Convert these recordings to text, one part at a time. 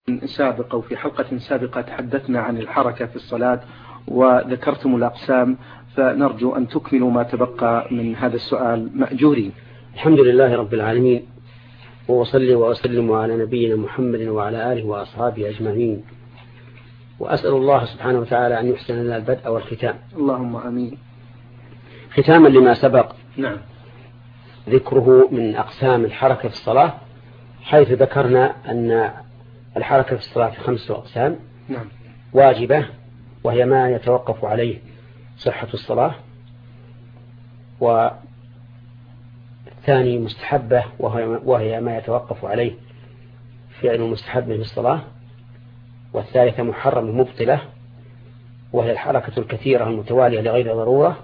سابقة وفي حلقة سابقة تحدثنا عن الحركة في الصلاة وذكرتم الأقسام، فنرجو أن تكملوا ما تبقى من هذا السؤال مأجورين. الحمد لله رب العالمين، وأصلي وأسلم على نبينا محمد وعلى آله وأصحابه أجمعين، وأسأل الله سبحانه وتعالى أن يحسن لنا البدء والختام. اللهم آمين. ختاما لما سبق، نعم، ذكره من أقسام الحركة في الصلاة، حيث ذكرنا أن الحركة في الصلاة 5 أقسام. نعم. واجبة وهي ما يتوقف عليه صحة الصلاة، والثاني مستحبة وهي ما يتوقف عليه فعل مستحب في الصلاة، والثالثة محرم مبطلة وهي الحركة الكثيرة المتوالية لغير ضرورة.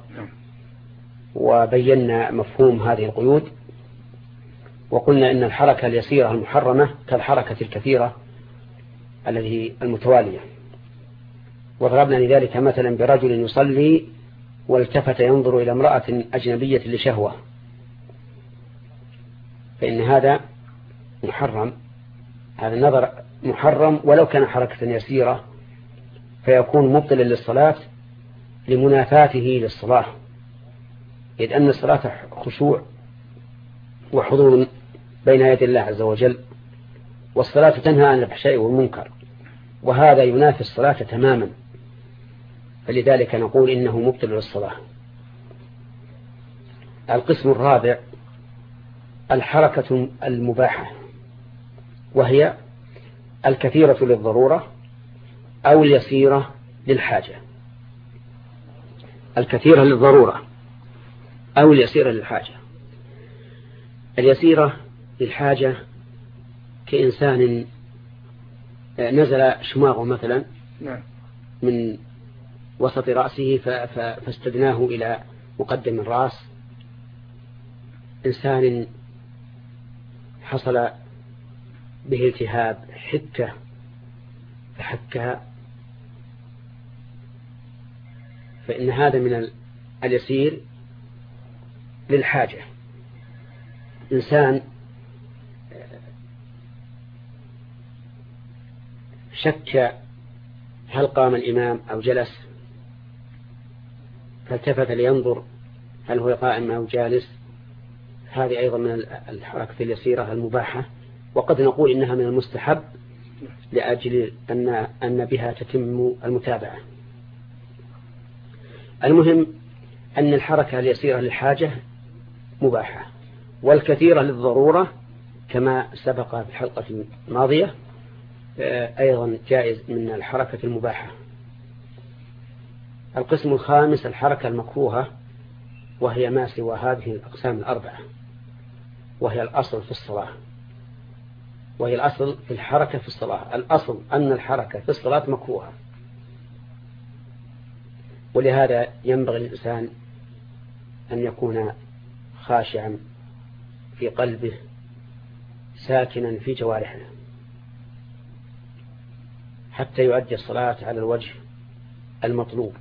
وبينا مفهوم هذه القيود، وقلنا إن الحركة اليسيرة المحرمة كالحركة الكثيرة التي المتوالية، وضربنا لذلك مثلا برجل يصلي والتفت ينظر إلى امرأة أجنبية لشهوة، فإن هذا محرم، هذا النظر محرم ولو كان حركة يسيرة، فيكون مبطلا للصلاة لمنافاته للصلاة، إذ أن الصلاة خشوع وحضور بين يدي الله عز وجل، والصلاة تنهى عن الفحشاء والمنكر، وهذا ينافي الصلاة تماما، فلذلك نقول إنه مبطل للصلاة. القسم الرابع الحركة المباحة، وهي الكثيرة للضرورة أو اليسيرة للحاجة. الكثيرة للضرورة أو اليسيرة للحاجة. اليسيرة للحاجة كإنسان نزل شماغه مثلا من وسط رأسه فاستدناه إلى مقدم الرأس، إنسان حصل به التهاب حكة فحكها، فإن هذا من اليسير للحاجة. إنسان شك هل قام الإمام أو جلس، فالتفت لينظر هل هو قائم أو جالس، هذه أيضا من الحركة اليسيرة المباحة، وقد نقول إنها من المستحب لأجل أن بها تتم المتابعة. المهم أن الحركة اليسيرة للحاجة مباحة، والكثيرة للضرورة كما سبق في الحلقة الماضية أيضا جائز من الحركة المباحة. القسم الخامس الحركة المكروهة، وهي ما سوى هذه الأقسام الأربعة، وهي الأصل في الصلاة، وهي الأصل في الحركة في الصلاة. الأصل أن الحركة في الصلاة مكروهة، ولهذا ينبغي الإنسان أن يكون خاشعا في قلبه ساكنا في جوارحه حتى يؤدي الصلاة على الوجه المطلوب.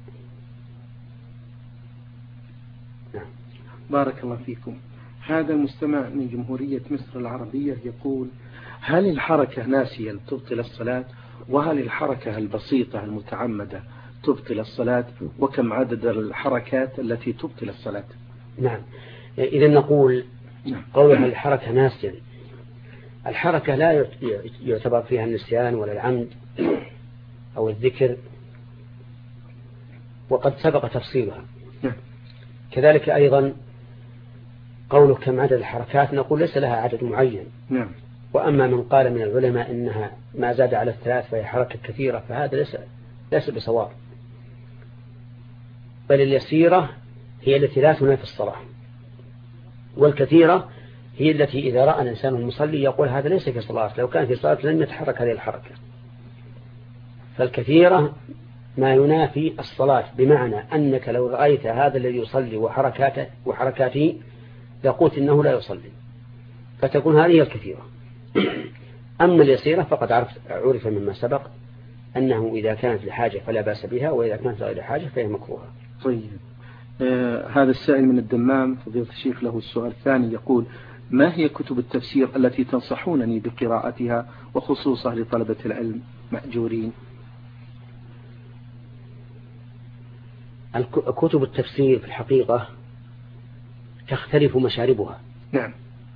نعم. بارك الله فيكم. هذا المستمع من جمهورية مصر العربية يقول: هل الحركة ناسية تبطل الصلاة؟ وهل الحركة البسيطة المتعمدة تبطل الصلاة؟ وكم عدد الحركات التي تبطل الصلاة؟ نعم، إذا نقول قولها الحركة ناسية، الحركة لا يعتبر فيها النسيان ولا العمد أو الذكر، وقد سبق تفصيلها. كذلك أيضا قوله كم عدد الحركات، نقول ليس لها عدد معين. وأما من قال من العلماء إنها ما زاد على 3 فهي حركة كثيرة، فهذا ليس بصواب، بل اليسيرة هي التي لا تنافي الصلاة، والكثيرة هي التي إذا رأى الإنسان المصلي يقول هذا ليس في صلاة، لو كان في صلاة لن يتحرك هذه الحركة. فالكثيرة ما ينافي الصلاة، بمعنى أنك لو رأيت هذا الذي يصلي وحركاته لقلت إنه لا يصلي، فتكون هذه الكثيرة. أما اليسيرة فقد عرف مما سبق أنه إذا كانت لحاجة فلا بأس بها، وإذا كانت غير حاجة فهي مكروهة. طيب، هذا السائل من الدمام فضيلة الشيخ له السؤال الثاني يقول: ما هي كتب التفسير التي تنصحونني بقراءتها وخصوصا لطلبة العلم مأجورين؟ كتب التفسير في الحقيقة تختلف مشاربها. نعم.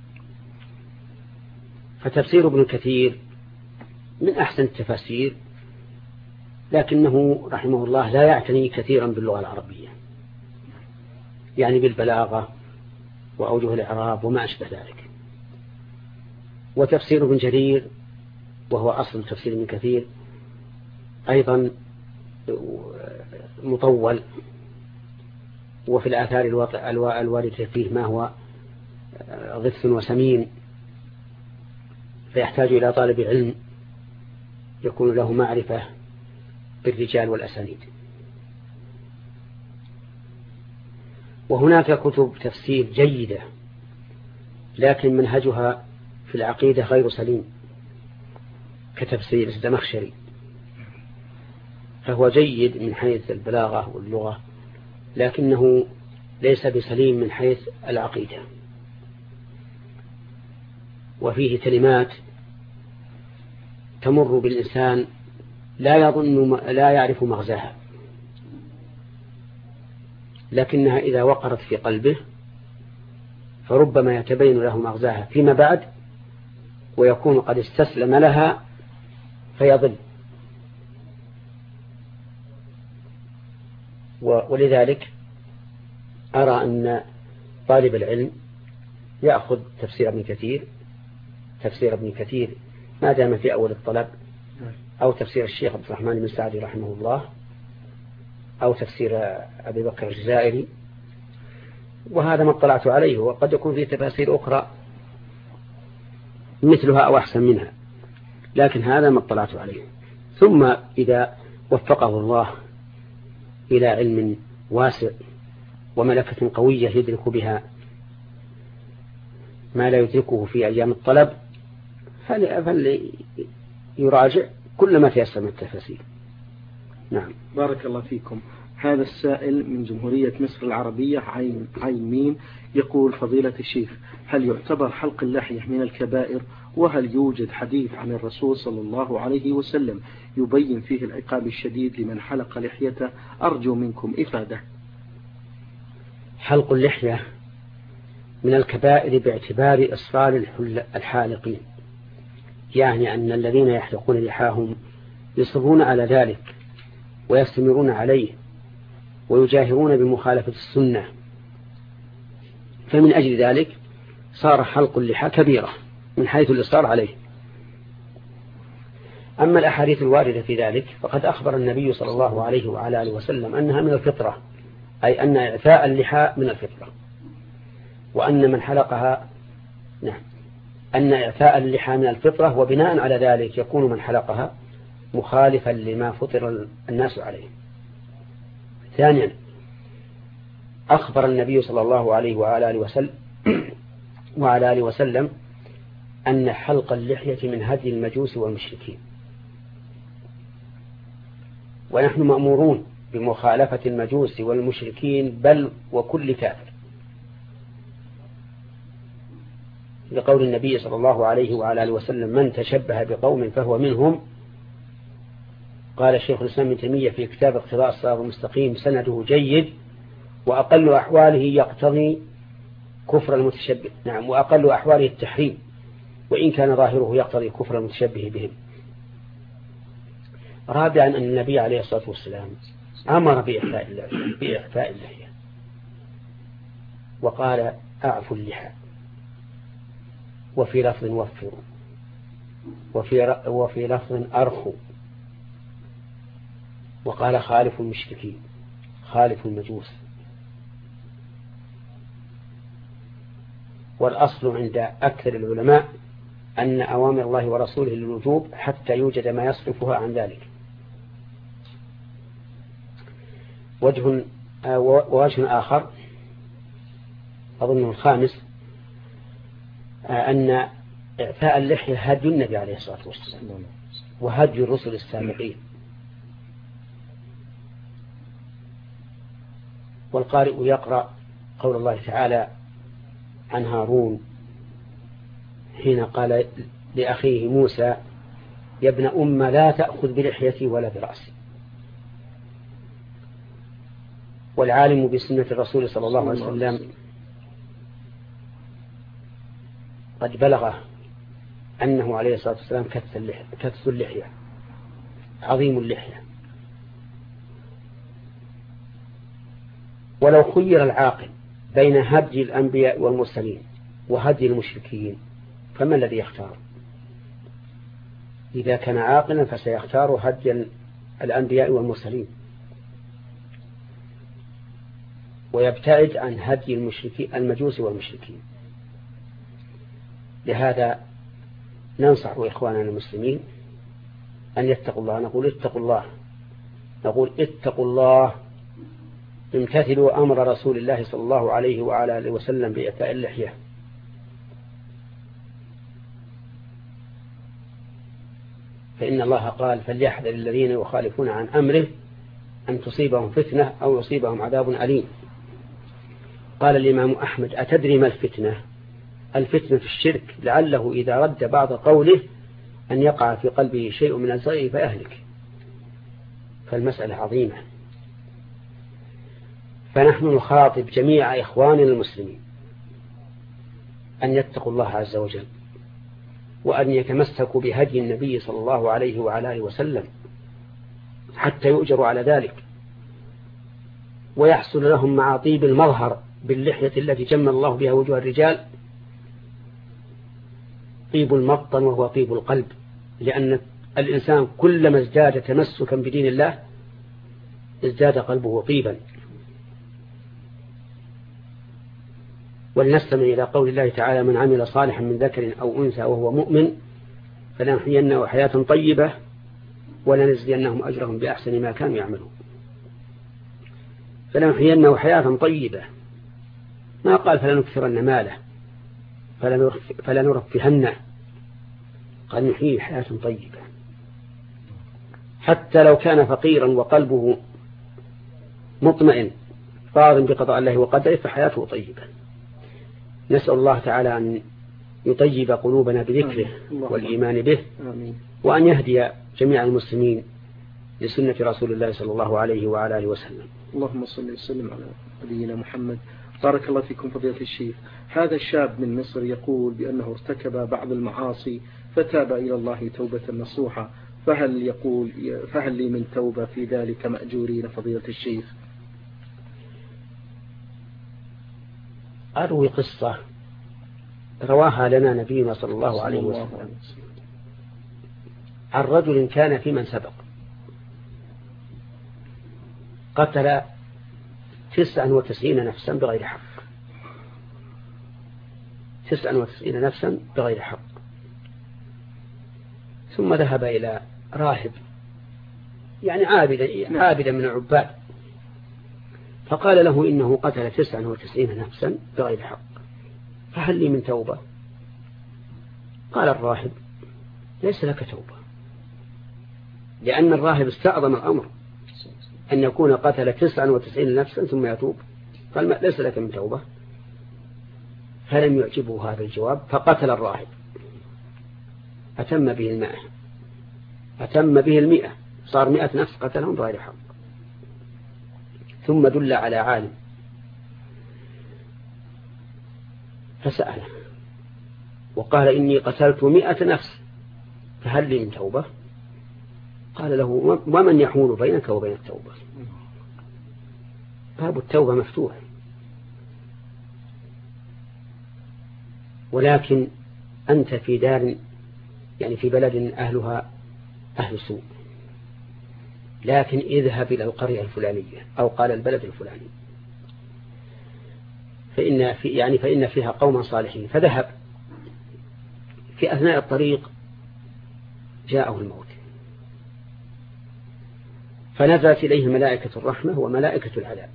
فتفسير ابن كثير من أحسن التفاسير، لكنه رحمه الله لا يعتني كثيرا باللغة العربية، يعني بالبلاغة وأوجه الإعراب وما أشبه ذلك. وتفسير ابن جرير وهو أصل تفسير ابن كثير أيضا مطول، وفي الآثار الواردة فيه ما هو غث وسمين، فيحتاج إلى طالب علم يكون له معرفة بالرجال والأسانيد. وهناك كتب تفسير جيدة لكن منهجها في العقيدة غير سليم، كتفسير الزمخشري، فهو جيد من حيث البلاغة واللغة لكنه ليس بسليم من حيث العقيدة، وفيه كلمات تمر بالإنسان لا يعرف مغزاها، لكنها إذا وقرت في قلبه فربما يتبين له مغزاها فيما بعد ويكون قد استسلم لها فيضل. ولذلك أرى أن طالب العلم يأخذ تفسير ابن كثير ما دام في أول الطلب، أو تفسير الشيخ عبد الرحمن بن سعدي رحمه الله، أو تفسير أبي بكر الجزائري، وهذا ما اطلعت عليه، وقد يكون فيه تفاسير أخرى مثلها أو أحسن منها، لكن هذا ما اطلعت عليه. ثم إذا وفقه الله إلى علم واسع وملكة قوية يدرك بها ما لا يدركه في أيام الطلب فليراجع كل ما تيسر من التفاسير. نعم. بارك الله فيكم. هذا السائل من جمهورية مصر العربية عين ميم يقول: فضيلة الشيخ، هل يعتبر حلق اللحية من الكبائر؟ وهل يوجد حديث عن الرسول صلى الله عليه وسلم يبين فيه العقاب الشديد لمن حلق لحيته؟ أرجو منكم إفادة. حلق اللحية من الكبائر باعتبار إصرار الحالقين، يعني أن الذين يحلقون لحاهم يصرون على ذلك ويستمرون عليه ويجاهرون بمخالفة السنة، فمن أجل ذلك صار حلق اللحى كبيرة من حيث الإصرار عليه. أما الأحاديث الواردة في ذلك فقد أخبر النبي صلى الله عليه وعلى آله وسلم أنها من الفطرة، أي أن إعفاء اللحى من الفطرة، وأن من حلقها أن إعفاء اللحى من الفطرة، وبناء على ذلك يكون من حلقها مخالفا لما فطر الناس عليه. ثانيا، أخبر النبي صلى الله عليه وعلى آله وسلم أن حلق اللحية من هدي المجوس والمشركين، ونحن مأمورون بمخالفة المجوس والمشركين بل وكل كافر، لقول النبي صلى الله عليه وعلى آله وسلم: من تشبه بقوم فهو منهم. قال الشيخ الإسلام ابن تيمية في كتاب اقتضاء الصراط المستقيم: سنده جيد، وأقل أحواله يقتضي كفر المتشبه، وأقل أحواله التحريم، وإن كان ظاهره يقتضي كفر المتشبه بهم. رابعا، أن النبي عليه الصلاة والسلام أمر بإعفاء اللحية، وقال: أعفوا اللحى، وفي لفظ وفروا، وفي لفظ أرخوا، وقال: خالفوا المشركين، خالفوا المجوس. والأصل عند أكثر العلماء أن أوامر الله ورسوله للوجوب حتى يوجد ما يصرفها عن ذلك. وجه آخر أظنه الخامس، أن إعفاء اللحية هدي النبي عليه الصلاة والسلام وهدي الرسل السابقين. والقارئ يقرأ قول الله تعالى عن هارون: حين قال لأخيه موسى يا ابن أم لا تأخذ بلحيتي ولا برأسي. والعالم بسنة الرسول صلى الله عليه وسلم قد بلغه أنه عليه الصلاة والسلام كث اللحية عظيم اللحية. ولو خير العاقل بين هدي الأنبياء والمرسلين وهدي المشركين فما الذي يختار؟ إذا كان عاقلا فسيختار هدي الأنبياء والمرسلين ويبتعد عن هدي المجوس والمشركين. لهذا ننصح إخواننا المسلمين أن يتقوا الله. نقول اتقوا الله امتثلوا أمر رسول الله صلى الله عليه وعلى آله وسلم بإعفاء اللحية. فإن الله قال فليحذر الذين يخالفون عن أمره أن تصيبهم فتنة أو يصيبهم عذاب أليم. قال الإمام أحمد أتدري ما الفتنة؟ الفتنة في الشرك، لعله إذا رد بعض قوله أن يقع في قلبه شيء من الزيغ فيهلك. فالمسألة عظيمة. فنحن نخاطب جميع إخواننا المسلمين أن يتقوا الله عز وجل وأن يتمسكوا بهدي النبي صلى الله عليه وعلى آله وسلم حتى يؤجروا على ذلك ويحصل لهم مع طيب المظهر باللحية التي جمل الله بها وجوه الرجال طيب المبطن وهو طيب القلب. لأن الإنسان كلما ازداد تمسكا بدين الله ازداد قلبه طيبا. ولنستمع إلى قول الله تعالى من عمل صالحا من ذكر أو أنثى وهو مؤمن فلنحيينه حياة طيبة ولنجزينهم أجرهم بأحسن ما كانوا يعملون. فلنحيينه حياة طيبة، ما قال فلنكثرن ماله فلنرفهنه، قال نحيي حياة طيبة. حتى لو كان فقيرا وقلبه مطمئن راض بقضاء الله وقدره فحياته طيبة. نسأل الله تعالى أن يطيب قلوبنا بذكره والإيمان به وأن يهدي جميع المسلمين لسنة رسول الله صلى الله عليه وعلى آله وسلم. اللهم صل وسلم على نبينا محمد. بارك الله فيكم فضيلة الشيخ. هذا الشاب من مصر يقول بأنه ارتكب بعض المعاصي فتاب إلى الله توبة نصوحة، فهل لي من توبة في ذلك مأجورين فضيلة الشيخ؟ أروي قصة رواها لنا نبينا صلى الله عليه وسلم عن رجل كان في من سبق قتل 99 نفسا بغير حق. 99 نفسا بغير حق. ثم ذهب إلى راهب يعني عابدا من العباد فقال له إنه قتل 99 نفسا بغير حق فهل لي من توبة؟ قال الراهب ليس لك توبة، لأن الراهب استعظم الأمر أن يكون قتل 99 نفسا ثم يتوب، قال ليس لك من توبة. فلم يعجبه هذا الجواب فقتل الراهب، أتم به 100 صار 100 نفس قتلهم بغير حق. ثم دل على عالم فسأله وقال إني قتلت 100 نفس فهل لي من توبة؟ قال له ومن يحول بينك وبين التوبة؟ باب التوبة مفتوح، ولكن أنت في دار يعني في بلد أهلها أهل سوء، لكن اذهب إلى القرية الفلانية أو قال البلد الفلاني فإن فيها قوما صالحين. فذهب، في أثناء الطريق جاءه الموت فنزلت إليه ملائكة الرحمة وملائكة العذاب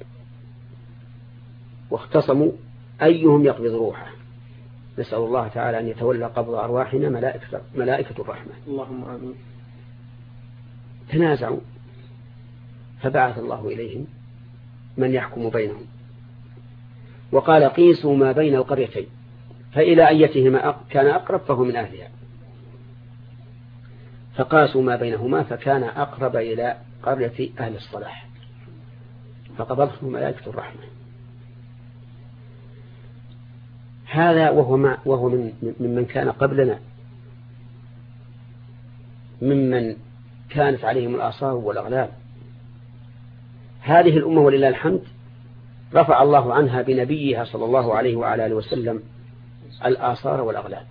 واختصموا أيهم يقبض روحه. نسأل الله تعالى أن يتولى قبض أرواحنا ملائكة الرحمة. اللهم آمين. تنازعوا فبعث الله إليهم من يحكم بينهم وقال قيسوا ما بين القريتين فإلى أيتهما كان أقرب فهو من أهلها، فقاسوا ما بينهما فكان أقرب إلى قرية أهل الصلاح فقبضته ملائكة الرحمة. هذا وهو ممن كان قبلنا، ممن كانت عليهم الآثار والأغلال. هذه الأمة ولله الحمد رفع الله عنها بنبيها صلى الله عليه وعلى آله وسلم الآثار والأغلال.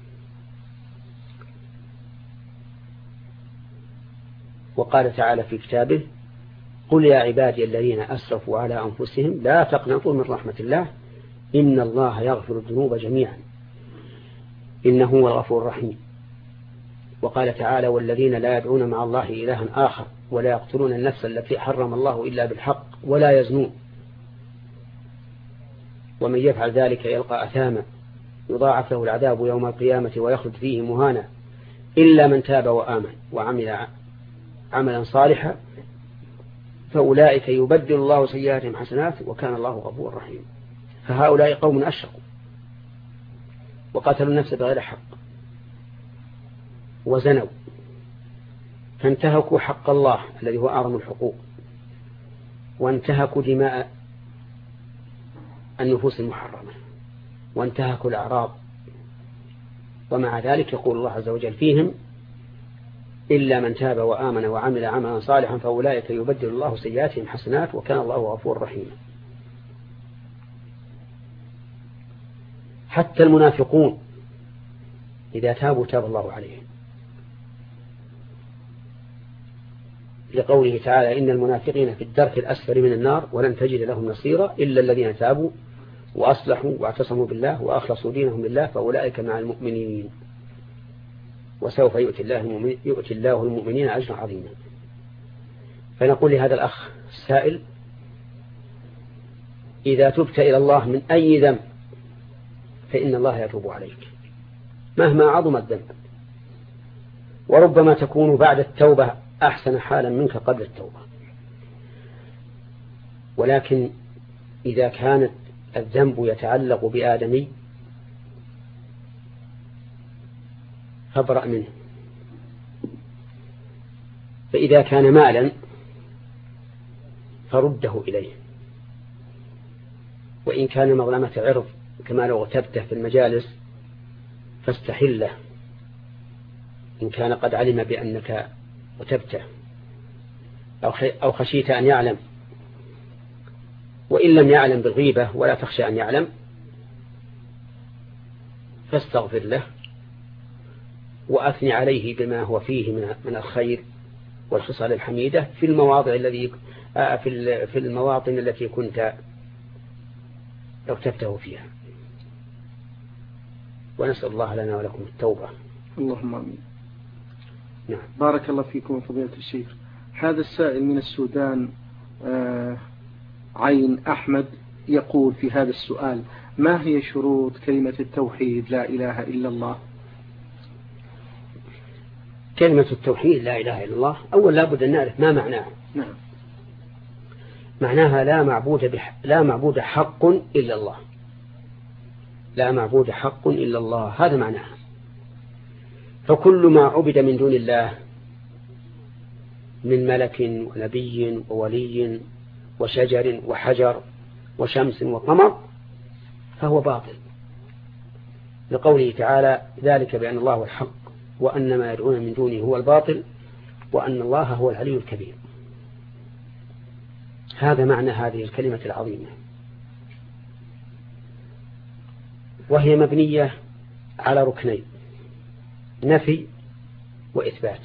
وقال تعالى في كتابه: قل يا عبادي الذين أسرفوا على أنفسهم لا تقنطوا من رحمة الله إن الله يغفر الذنوب جميعا إنه هو الغفور الرحيم. وقال تعالى: والذين لا يدعون مع الله إلها آخر ولا يقتلون النفس التي حرم الله إلا بالحق ولا يزنون ومن يفعل ذلك يلقى أثاما يضاعف له العذاب يوم القيامة ويخلد فيه مهانا إلا من تاب وآمن وعمل عملا صالحا فأولئك يبدل الله سيئاتهم حسنات وكان الله غفورا رحيما. فهؤلاء قوم أشركوا وقتلوا النفس بغير حق وزنوا فانتهكوا حق الله الذي هو أعظم الحقوق وانتهكوا دماء النفوس المحرمة وانتهكوا الأعراض. ومع ذلك يقول الله عز وجل فيهم: إلا من تاب وآمن وعمل عملا صالحا فأولئك يبدل الله سيئاتهم حسنات وكان الله غفورا رحيما. حتى المنافقون إذا تابوا تاب الله عليهم، لقوله تعالى: إن المنافقين في الدرك الأسفل من النار ولن تجد لهم نصيرا إلا الذين تابوا وأصلحوا واعتصموا بالله وأخلصوا دينهم لله فأولئك مع المؤمنين وسوف يؤتي الله المؤمنين أجرا عظيما. فنقول لهذا الأخ السائل: إذا تبت إلى الله من أي ذنب فإن الله يتوب عليك مهما عظم الذنب، وربما تكون بعد التوبة أحسن حالا منك قبل التوبة. ولكن إذا كانت الذنب يتعلق بآدمي فابرأ منه. فإذا كان مالا فرده إليه، وإن كان مظلمة عرض كما لو اغتبته في المجالس فاستحله إن كان قد علم بأنك اغتبته أو خشيت أن يعلم، وإن لم يعلم بالغيبة ولا تخشى أن يعلم فاستغفر له وأثني عليه بما هو فيه من الخير والخصال الحميدة في المواطن التي كنت اغتبته فيها. ونسأل الله لنا ولكم التوبة. اللهم آمين. نعم. بارك الله فيكم فضيلة الشيخ. هذا السائل من السودان عين أحمد يقول في هذا السؤال: ما هي شروط كلمة التوحيد لا إله إلا الله؟ كلمة التوحيد لا إله إلا الله أول لابد أن نعرف ما معناها. نعم. معناها لا معبود حق إلا الله، لا معبود حق إلا الله، هذا معناها. فكل ما عبد من دون الله من ملك ونبي وولي وشجر وحجر وشمس وقمر فهو باطل، لقوله تعالى: ذلك بأن الله الحق وأن ما يدعون من دونه هو الباطل وأن الله هو العلي الكبير. هذا معنى هذه الكلمة العظيمة، وهي مبنية على ركنين: نفي وإثبات.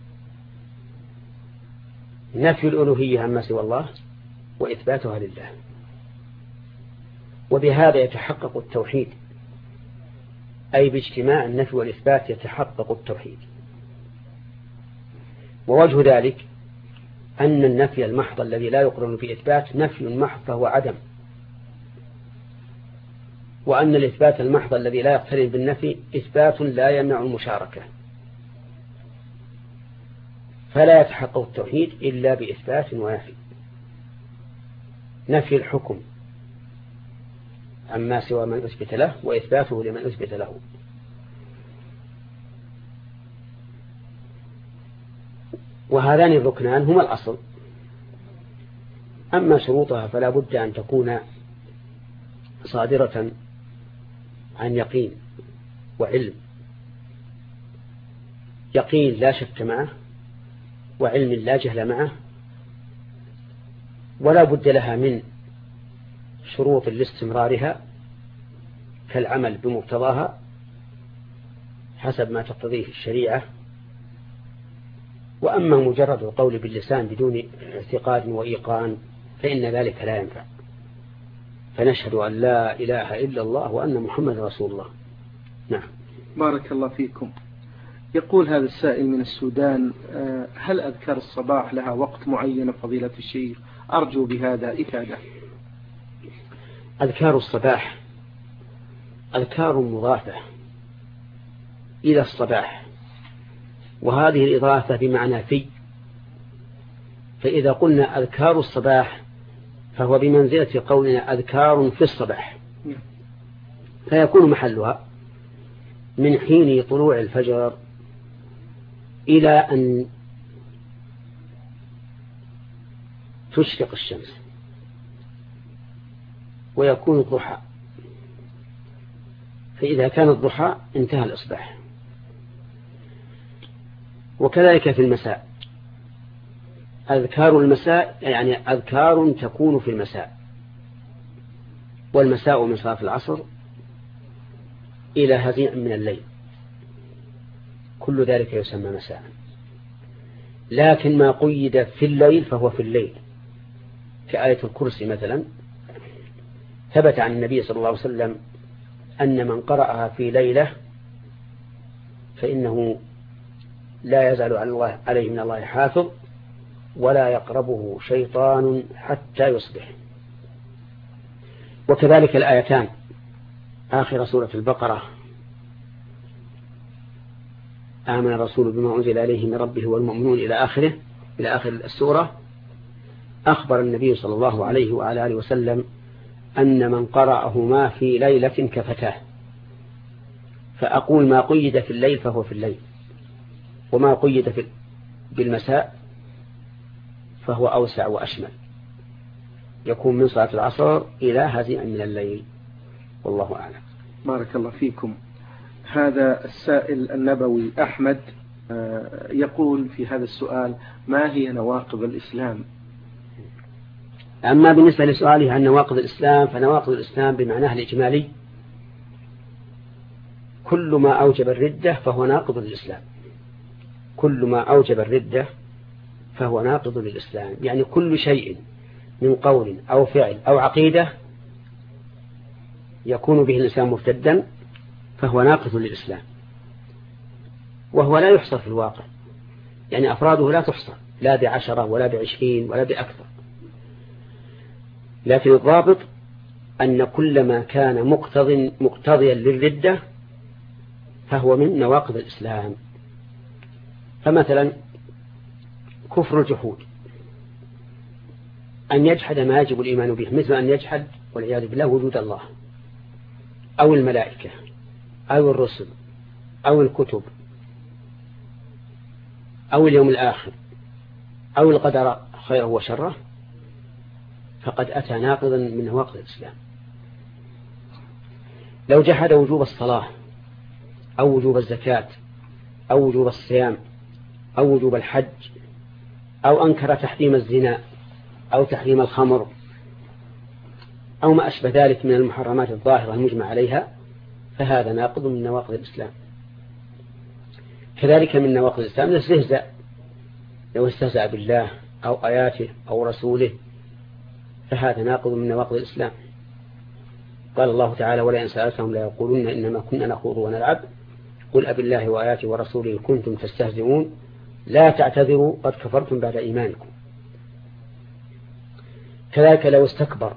نفي الألوهية عما سوى الله وإثباتها لله، وبهذا يتحقق التوحيد، أي باجتماع النفي والإثبات يتحقق التوحيد. ووجه ذلك أن النفي المحض الذي لا يقرن بإثبات نفي محض فهو عدم، وأن الإثبات المحض الذي لا يقترن بالنفي إثبات لا يمنع المشاركة. فلا يتحقق التوحيد إلا بإثبات ونفي. نفي الحكم عما سوى من أثبت له وإثباته لمن أثبت له. وهذان الركنان هما الأصل. أما شروطها فلا بد أن تكون صادرة عن يقين وعلم، يقين لا شك معه وعلم لا جهل معه، ولا بد لها من شروط لاستمرارها كالعمل بمقتضاها حسب ما تقتضيه الشريعة. وأما مجرد القول باللسان بدون اعتقاد وإيقان فإن ذلك لا ينفع. فنشهد أن لا إله إلا الله وأن محمد رسول الله. نعم. بارك الله فيكم. يقول هذا السائل من السودان: هل أذكار الصباح لها وقت معين فضيلة الشيخ؟ أرجو بهذا إفادة. أذكار الصباح أذكار مضافة إلى الصباح، وهذه الإضافة بمعنى في. فإذا قلنا أذكار الصباح فهو بمنزلة قولنا أذكار في الصباح، فيكون محلها من حين طلوع الفجر إلى أن تشرق الشمس ويكون الضحى، فإذا كان الضحى انتهى الإصباح. وكذلك في المساء أذكار المساء يعني أذكار تكون في المساء، والمساء من صلاة العصر إلى هزيع من الليل، كل ذلك يسمى مساء. لكن ما قيد في الليل فهو في الليل، كآية الكرسي مثلا ثبت عن النبي صلى الله عليه وسلم أن من قرأها في ليلة فإنه لا يزال عليه من الله حافظ ولا يقربه شيطان حتى يصبح. وكذلك الآيتان آخر سورة البقرة: آمن الرسول بما أنزل إليه من ربه والمؤمنون إلى آخر السورة، أخبر النبي صلى الله عليه وعلى آله وسلم أن من قرأهما في ليلة كفتاه. فأقول ما قيد في الليل فهو في الليل، وما قيد بالمساء فهو أوسع وأشمل، يكون من صلاة العصر إلى هزيع من الليل، والله أعلم. بارك الله فيكم. هذا السائل النبوي أحمد يقول في هذا السؤال: ما هي نواقض الإسلام؟ أما بالنسبة لسؤاله عن نواقض الإسلام فنواقض الإسلام بمعناه الإجمالي كل ما أوجب الردة فهو ناقض للإسلام. كل ما أوجب الردة فهو ناقض للإسلام، يعني كل شيء من قول أو فعل أو عقيدة يكون به الإنسان مرتدا فهو ناقض للإسلام، وهو لا يحصر في الواقع، يعني أفراده لا تحصر، لا ب10 ولا ب20 ولا بأكثر. لكن الضابط أن كل ما كان مقتضيا للردة فهو من نواقض الإسلام. فمثلا كفر الجحود، أن يجحد ما يجب الإيمان به، مثل أن يجحد والعياذ بالله وجود الله أو الملائكة أو الرسل أو الكتب أو اليوم الآخر أو القدر خيره وشره، فقد أتى ناقضا من نواقض الإسلام. لو جحد وجوب الصلاة أو وجوب الزكاة أو وجوب الصيام أو وجوب الحج أو أنكر تحريم الزنا أو تحريم الخمر أو ما أشبه ذلك من المحرمات الظاهرة المجمع عليها، فهذا ناقض من نواقض الإسلام. كذلك من نواقض الإسلام الاستهزاء، لو استهزأ بالله أو آياته أو رسوله فهذا ناقض من نواقض الإسلام. قال الله تعالى: ولئن سألتهم لا يقولون إنما كنا نخوض ونلعب قل أب الله وآياته ورسوله كنتم تستهزئون لا تعتذروا قد كفرتم بعد إيمانكم. كذلك لو استكبر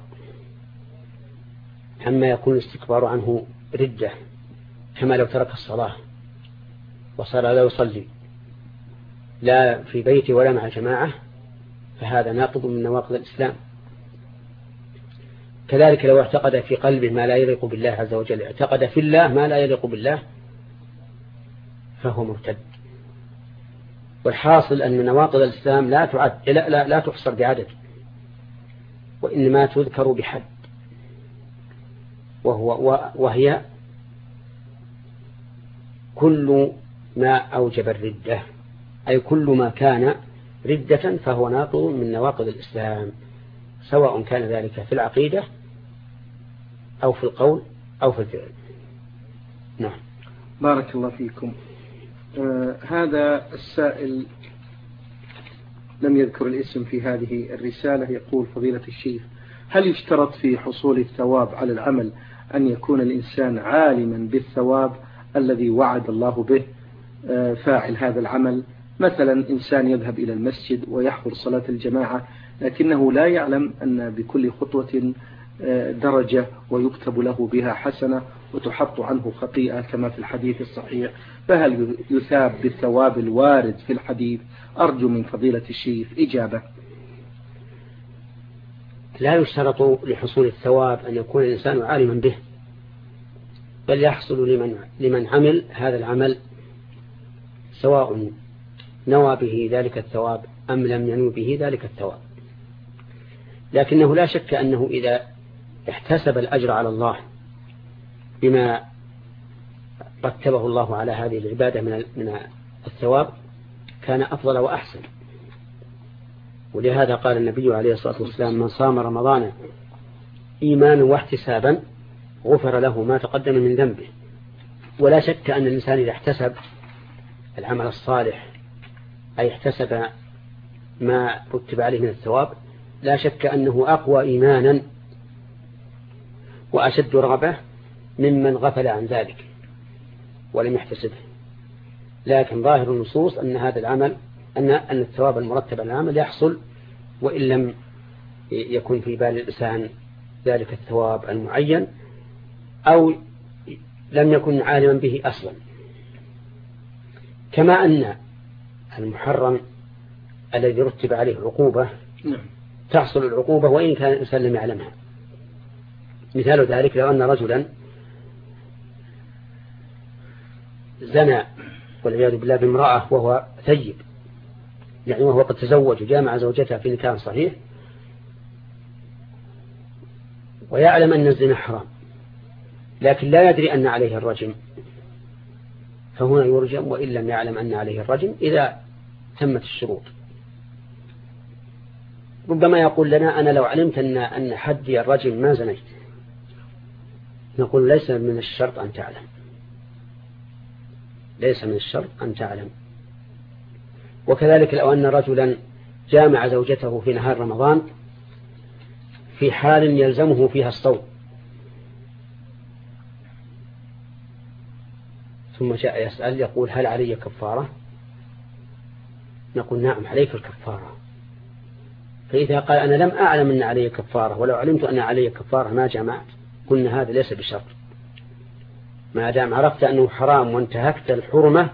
عما يكون الاستكبار عنه ردة، كما لو ترك الصلاة وصار لا يصلي لا في بيته ولا مع جماعة، فهذا ناقض من نواقض الإسلام. كذلك لو اعتقد في قلبه ما لا يليق بالله عز وجل، اعتقد في الله ما لا يليق بالله، فهو مرتد. والحاصل أن نواقض الإسلام لا تعد لا تحصر بعدد، وإنما تذكر بحد، وهي كل ما أوجب الردة، أي كل ما كان ردة فهو ناقض من نواقض الإسلام، سواء كان ذلك في العقيدة أو في القول أو في الفعل. نعم. بارك الله فيكم. هذا السائل لم يذكر الاسم في هذه الرسالة، يقول: فضيلة الشيخ، هل يشترط في حصول الثواب على العمل أن يكون الإنسان عالما بالثواب الذي وعد الله به فاعل هذا العمل؟ مثلا إنسان يذهب إلى المسجد ويحضر صلاة الجماعة لكنه لا يعلم أن بكل خطوة درجة ويكتب له بها حسنة وتحط عنه خطيئة كما في الحديث الصحيح، فهل يثاب بالثواب الوارد في الحديث؟ أرجو من فضيلة الشيخ إجابة. لا يشترط لحصول الثواب أن يكون الإنسان عالما به، بل يحصل لمن عمل هذا العمل سواء نوى به ذلك الثواب أم لم ينوي به ذلك الثواب. لكنه لا شك أنه إذا احتسب الأجر على الله بما رتبه الله على هذه العبادة من الثواب كان أفضل وأحسن. ولهذا قال النبي عليه الصلاة والسلام: من صام رمضان إيمانا واحتسابا غفر له ما تقدم من ذنبه. ولا شك أن الإنسان إذا احتسب العمل الصالح أي احتسب ما رتب عليه من الثواب، لا شك أنه أقوى إيمانا وأشد رغبة ممن غفل عن ذلك ولم يحتسبه. لكن ظاهر النصوص أن هذا العمل أن الثواب المرتب على العمل يحصل وإن لم يكن في بال الإنسان ذلك الثواب المعين أو لم يكن عالما به أصلا. كما أن المحرم الذي رتب عليه عقوبة تحصل العقوبة وإن كان الإنسان لم يعلمها. مثال ذلك لو أن رجلا زنى والعياذ بالله بامرأة وهو ثيب، يعني وهو قد تزوج وجامع زوجته في نكاح صحيح، ويعلم أن الزنا حرام لكن لا يدري أن عليه الرجم، فهنا يرجم وإن لم يعلم أن عليه الرجم إذا تمت الشروط. ربما يقول لنا: أنا لو علمت أن حدي الرجم ما زنيت. نقول: ليس من الشرط أن تعلم، ليس من الشرط أن تعلم. وكذلك لو أن رجلا جامع زوجته في نهار رمضان في حال يلزمه فيها الصوم، ثم جاء يسأل يقول: هل علي كفارة؟ نقول: نعم عليك الكفارة. فإذا قال: أنا لم أعلم أن علي كفارة، ولو علمت أن علي كفارة ما جمعت، قلنا هذا ليس بشرط. ما دام عرفت أنه حرام وانتهكت الحرمة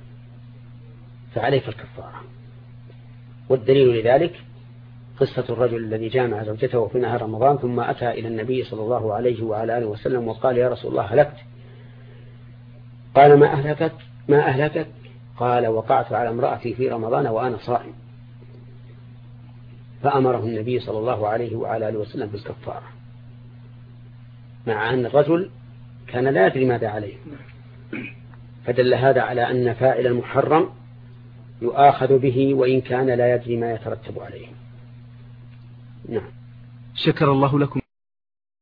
فعليك الكفارة. والدليل لذلك قصة الرجل الذي جامع زوجته في نهار رمضان ثم أتى إلى النبي صلى الله عليه وعلى آله وسلم وقال: يا رسول الله هلكت. قال: ما أهلكت؟ قال: وقعت على امرأتي في رمضان وأنا صائم. فأمره النبي صلى الله عليه وعلى آله وسلم بالكفارة، مع أن الرجل كان لا يدري ماذا عليه. فدل هذا على أن فاعل المحرم يؤاخذ به وإن كان لا يدري ما يترتب عليه. نعم. شكر الله لكم.